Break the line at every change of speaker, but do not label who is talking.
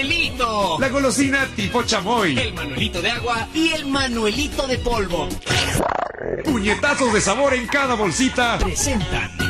Manuelito.
La golosina tipo chamoy.
El Manuelito de agua y el Manuelito de polvo.
Puñetazos de sabor en cada bolsita.
Presentan